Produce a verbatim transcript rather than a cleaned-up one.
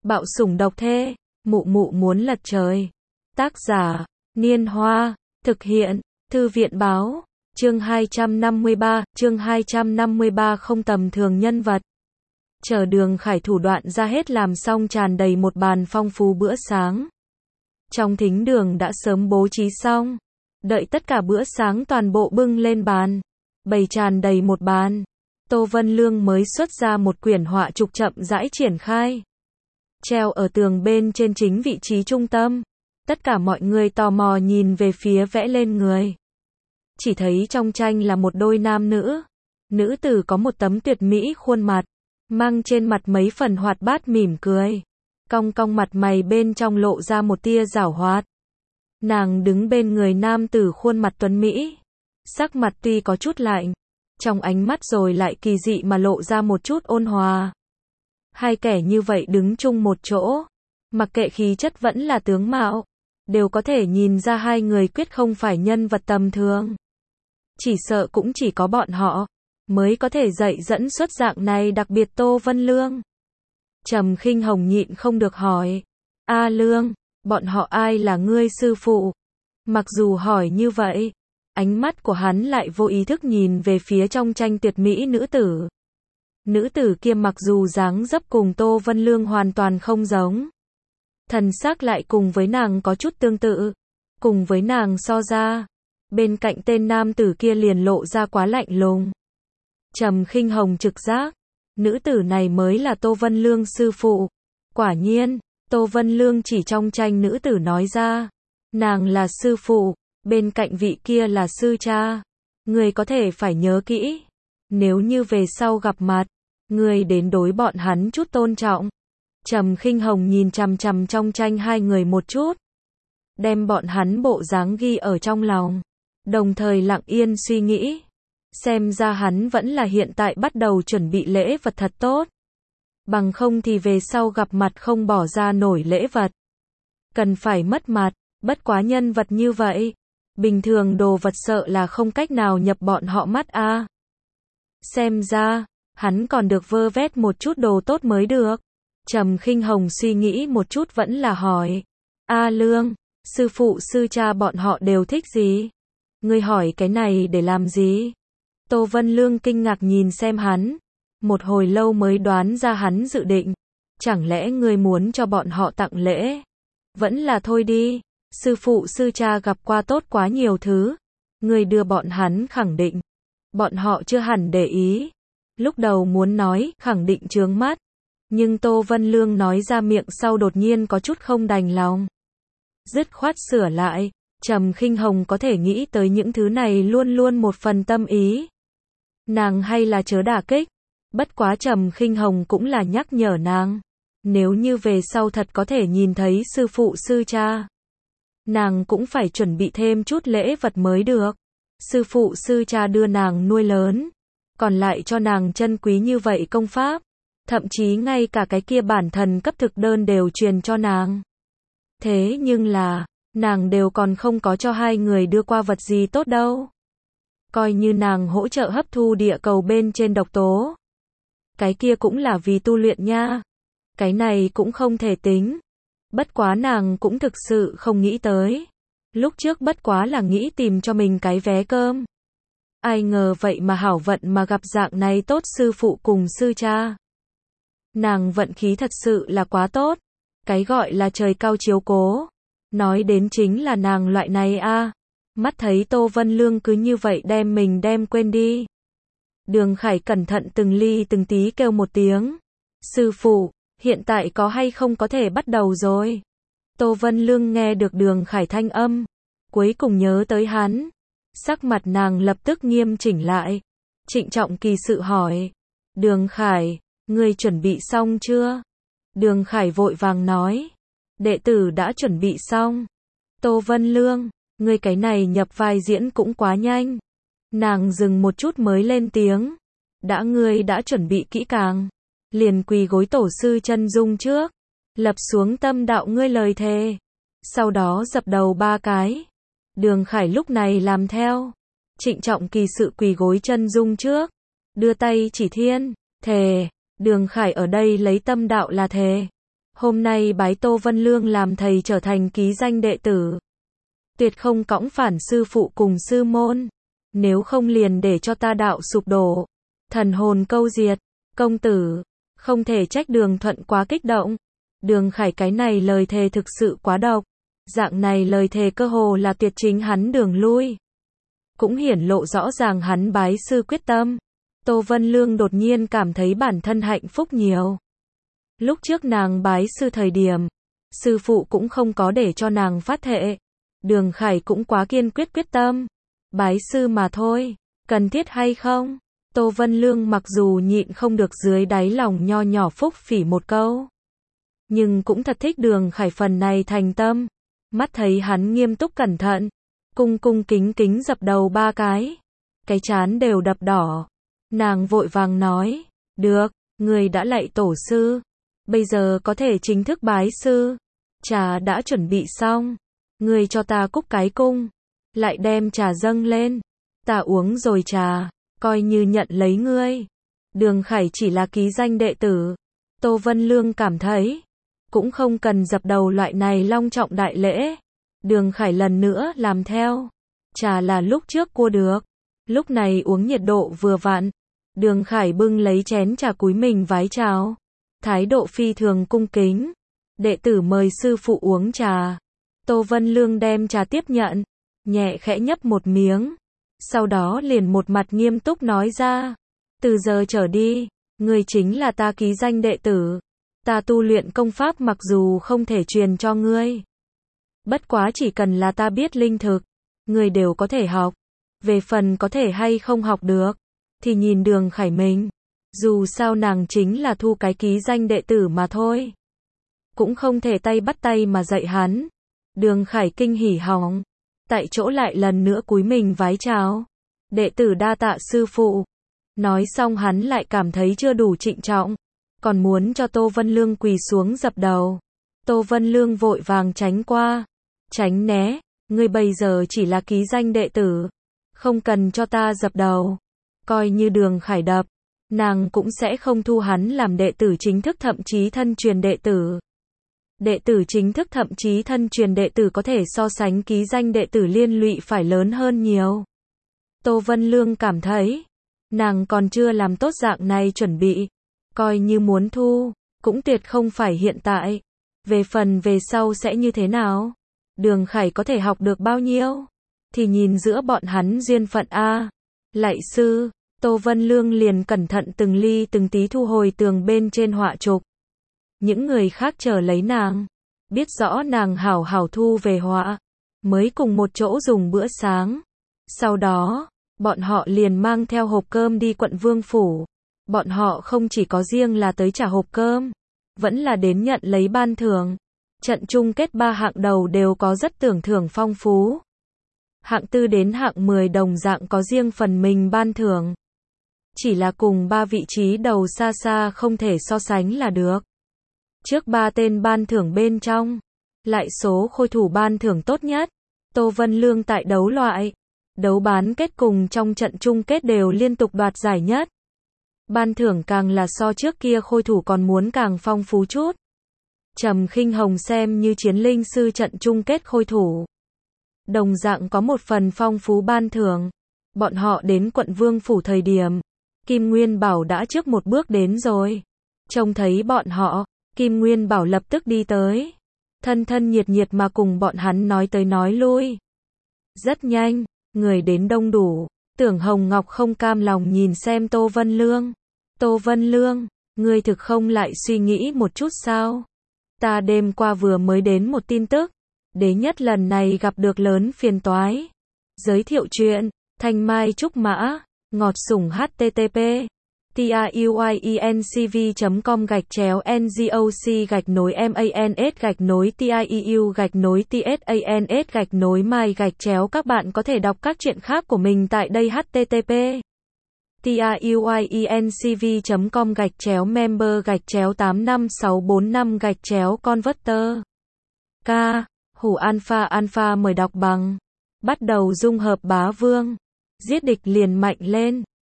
Bạo sủng độc thê, mụ mụ muốn lật trời. Tác giả, Niên Hoa, thực hiện, Thư viện báo, chương hai trăm năm mươi ba, chương hai trăm năm mươi ba không tầm thường nhân vật. Chờ Đường Khải thủ đoạn ra hết làm xong tràn đầy một bàn phong phú bữa sáng. Trong thính đường đã sớm bố trí xong, đợi tất cả bữa sáng toàn bộ bưng lên bàn, bày tràn đầy một bàn. Tô Vân Lương mới xuất ra một quyển họa trục chậm rãi triển khai, treo ở tường bên trên chính vị trí trung tâm. Tất cả mọi người tò mò nhìn về phía vẽ lên người. Chỉ thấy trong tranh là một đôi nam nữ. Nữ tử có một tấm tuyệt mỹ khuôn mặt, mang trên mặt mấy phần hoạt bát mỉm cười. Cong cong mặt mày bên trong lộ ra một tia giảo hoạt. Nàng đứng bên người nam tử khuôn mặt tuấn mỹ. Sắc mặt tuy có chút lạnh, trong ánh mắt rồi lại kỳ dị mà lộ ra một chút ôn hòa. Hai kẻ như vậy đứng chung một chỗ, mặc kệ khí chất vẫn là tướng mạo, đều có thể nhìn ra hai người quyết không phải nhân vật tầm thường. Chỉ sợ cũng chỉ có bọn họ mới có thể dạy dẫn xuất dạng này, đặc biệt Tô Vân Lương. Trầm Khinh Hồng nhịn không được hỏi, A Lương, bọn họ ai là ngươi sư phụ? Mặc dù hỏi như vậy, ánh mắt của hắn lại vô ý thức nhìn về phía trong tranh tuyệt mỹ nữ tử. Nữ tử kia mặc dù dáng dấp cùng Tô Vân Lương hoàn toàn không giống, thần sắc lại cùng với nàng có chút tương tự. Cùng với nàng so ra, bên cạnh tên nam tử kia liền lộ ra quá lạnh lùng. Trầm Khinh Hồng trực giác, nữ tử này mới là Tô Vân Lương sư phụ. Quả nhiên, Tô Vân Lương chỉ trong tranh nữ tử nói ra, nàng là sư phụ, bên cạnh vị kia là sư cha. Người có thể phải nhớ kỹ, nếu như về sau gặp mặt, người đến đối bọn hắn chút tôn trọng. Trầm Khinh Hồng nhìn chằm chằm trong tranh hai người một chút, đem bọn hắn bộ dáng ghi ở trong lòng, đồng thời lặng yên suy nghĩ. Xem ra hắn vẫn là hiện tại bắt đầu chuẩn bị lễ vật thật tốt. Bằng không thì về sau gặp mặt không bỏ ra nổi lễ vật, cần phải mất mặt. Bất quá nhân vật như vậy, bình thường đồ vật sợ là không cách nào nhập bọn họ mắt a. À. Xem ra, hắn còn được vơ vét một chút đồ tốt mới được. Trầm Khinh Hồng suy nghĩ một chút vẫn là hỏi, A Lương, sư phụ sư cha bọn họ đều thích gì? Ngươi hỏi cái này để làm gì? Tô Vân Lương kinh ngạc nhìn xem hắn, một hồi lâu mới đoán ra hắn dự định. Chẳng lẽ ngươi muốn cho bọn họ tặng lễ? Vẫn là thôi đi, sư phụ sư cha gặp qua tốt quá nhiều thứ. Ngươi đưa bọn hắn khẳng định, bọn họ chưa hẳn để ý. Lúc đầu muốn nói khẳng định chướng mắt, nhưng Tô Vân Lương nói ra miệng sau đột nhiên có chút không đành lòng, dứt khoát sửa lại. Trầm Khinh Hồng có thể nghĩ tới những thứ này luôn luôn một phần tâm ý. Nàng hay là chớ đả kích. Bất quá Trầm Khinh Hồng cũng là nhắc nhở nàng, nếu như về sau thật có thể nhìn thấy sư phụ sư cha, nàng cũng phải chuẩn bị thêm chút lễ vật mới được. Sư phụ sư cha đưa nàng nuôi lớn, còn lại cho nàng chân quý như vậy công pháp, thậm chí ngay cả cái kia bản thần cấp thực đơn đều truyền cho nàng. Thế nhưng là, nàng đều còn không có cho hai người đưa qua vật gì tốt đâu. Coi như nàng hỗ trợ hấp thu địa cầu bên trên độc tố, cái kia cũng là vì tu luyện nha. Cái này cũng không thể tính. Bất quá nàng cũng thực sự không nghĩ tới. Lúc trước bất quá là nghĩ tìm cho mình cái vé cơm. Ai ngờ vậy mà hảo vận mà gặp dạng này tốt sư phụ cùng sư cha. Nàng vận khí thật sự là quá tốt. Cái gọi là trời cao chiếu cố, nói đến chính là nàng loại này a. À. Mắt thấy Tô Vân Lương cứ như vậy đem mình đem quên đi. Đường Khải cẩn thận từng ly từng tí kêu một tiếng, sư phụ, hiện tại có hay không có thể bắt đầu rồi? Tô Vân Lương nghe được Đường Khải thanh âm, cuối cùng nhớ tới hắn. Sắc mặt nàng lập tức nghiêm chỉnh lại, trịnh trọng kỳ sự hỏi, Đường Khải, ngươi chuẩn bị xong chưa? Đường Khải vội vàng nói, đệ tử đã chuẩn bị xong. Tô Vân Lương, ngươi cái này nhập vai diễn cũng quá nhanh. Nàng dừng một chút mới lên tiếng, đã ngươi đã chuẩn bị kỹ càng, liền quỳ gối tổ sư chân dung trước, lập xuống tâm đạo ngươi lời thề, sau đó dập đầu ba cái. Đường Khải lúc này làm theo, trịnh trọng kỳ sự quỳ gối chân dung trước, đưa tay chỉ thiên, thề. Đường Khải ở đây lấy tâm đạo là thề, Hôm nay bái Tô Vân Lương làm thầy trở thành ký danh đệ tử. Tuyệt không cõng phản sư phụ cùng sư môn. Nếu không liền để cho ta đạo sụp đổ. Thần hồn câu diệt. Công tử. Không thể trách Đường Thuận quá kích động. Đường Khải cái này lời thề thực sự quá độc. Dạng này lời thề cơ hồ là tuyệt chính hắn đường lui. Cũng hiển lộ rõ ràng hắn bái sư quyết tâm. Tô Vân Lương đột nhiên cảm thấy bản thân hạnh phúc nhiều. Lúc trước nàng bái sư thời điểm, sư phụ cũng không có để cho nàng phát thệ. Đường Khải cũng quá kiên quyết quyết tâm. Bái sư mà thôi, cần thiết hay không? Tô Vân Lương mặc dù nhịn không được dưới đáy lòng nho nhỏ phúc phỉ một câu. Nhưng cũng thật thích Đường Khải phần này thành tâm. Mắt thấy hắn nghiêm túc cẩn thận, cung cung kính kính dập đầu ba cái. Cái trán đều đập đỏ. Nàng vội vàng nói, được, người đã lạy tổ sư. Bây giờ có thể chính thức bái sư. Trà đã chuẩn bị xong. Người cho ta cúc cái cung. Lại đem trà dâng lên. Ta uống rồi trà. Coi như nhận lấy ngươi. Đường Khải chỉ là ký danh đệ tử. Tô Vân Lương cảm thấy. Cũng không cần dập đầu loại này long trọng đại lễ. Đường Khải lần nữa làm theo. Trà là lúc trước cua được. Lúc này uống nhiệt độ vừa vặn. Đường Khải bưng lấy chén trà cúi mình vái chào. Thái độ phi thường cung kính. Đệ tử mời sư phụ uống trà. Tô Vân Lương đem trà tiếp nhận. Nhẹ khẽ nhấp một miếng. Sau đó liền một mặt nghiêm túc nói ra. Từ giờ trở đi, ngươi chính là ta ký danh đệ tử. Ta tu luyện công pháp mặc dù không thể truyền cho ngươi. Bất quá chỉ cần là ta biết linh thực, ngươi đều có thể học. Về phần có thể hay không học được, thì nhìn Đường Khải mình. Dù sao nàng chính là thu cái ký danh đệ tử mà thôi. Cũng không thể tay bắt tay mà dạy hắn. Đường Khải kinh hỉ hỏng. Tại chỗ lại lần nữa cúi mình vái chào. Đệ tử đa tạ sư phụ. Nói xong hắn lại cảm thấy chưa đủ trịnh trọng. Còn muốn cho Tô Vân Lương quỳ xuống dập đầu. Tô Vân Lương vội vàng tránh qua. Tránh né. Ngươi bây giờ chỉ là ký danh đệ tử. Không cần cho ta dập đầu. Coi như Đường Khải đập. Nàng cũng sẽ không thu hắn làm đệ tử chính thức thậm chí thân truyền đệ tử. Đệ tử chính thức thậm chí thân truyền đệ tử có thể so sánh ký danh đệ tử liên lụy phải lớn hơn nhiều. Tô Vân Lương cảm thấy, nàng còn chưa làm tốt dạng này chuẩn bị. Coi như muốn thu, cũng tuyệt không phải hiện tại. Về phần về sau sẽ như thế nào? Đường Khải có thể học được bao nhiêu? Thì nhìn giữa bọn hắn duyên phận a. Lạy sư, Tô Vân Lương liền cẩn thận từng ly từng tí thu hồi tường bên trên họa trục. Những người khác chờ lấy nàng, biết rõ nàng hảo hảo thu về họa, mới cùng một chỗ dùng bữa sáng. Sau đó, bọn họ liền mang theo hộp cơm đi quận Vương Phủ. Bọn họ không chỉ có riêng là tới trả hộp cơm, vẫn là đến nhận lấy ban thưởng. Trận chung kết ba hạng đầu đều có rất tưởng thưởng phong phú. Hạng tư đến hạng mười đồng dạng có riêng phần mình ban thưởng. Chỉ là cùng ba vị trí đầu xa xa không thể so sánh là được. Trước ba tên ban thưởng bên trong, lại số khôi thủ ban thưởng tốt nhất. Tô Vân Lương tại đấu loại, đấu bán kết cùng trong trận chung kết đều liên tục đoạt giải nhất. Ban thưởng càng là so trước kia khôi thủ còn muốn càng phong phú chút. Trầm Khinh Hồng xem như chiến linh sư trận chung kết khôi thủ. Đồng dạng có một phần phong phú ban thưởng. Bọn họ đến quận Vương Phủ thời điểm, Kim Nguyên Bảo đã trước một bước đến rồi. Trông thấy bọn họ, Kim Nguyên Bảo lập tức đi tới. Thân thân nhiệt nhiệt mà cùng bọn hắn nói tới nói lui. Rất nhanh, người đến đông đủ. Tưởng Hồng Ngọc không cam lòng nhìn xem Tô Vân Lương. Tô Vân Lương, ngươi thực không lại suy nghĩ một chút sao? Ta đêm qua vừa mới đến một tin tức. Đế nhất lần này gặp được lớn phiền toái. Giới thiệu chuyện, Thanh Mai Trúc Mã, ngọt sủng http tiuyencv chấm com gạch chéo ngoc gạch nối mans gạch nối tieu gạch nối tsans gạch nối mai gạch chéo. Các bạn có thể đọc các chuyện khác của mình tại đây. Http tiuyencv chấm com gạch chéo member gạch chéo tám năm sáu bốn năm gạch chéo converter. K. Hủ Alpha Alpha mời đọc bằng. Bắt đầu dung hợp bá vương. Giết địch liền mạnh lên.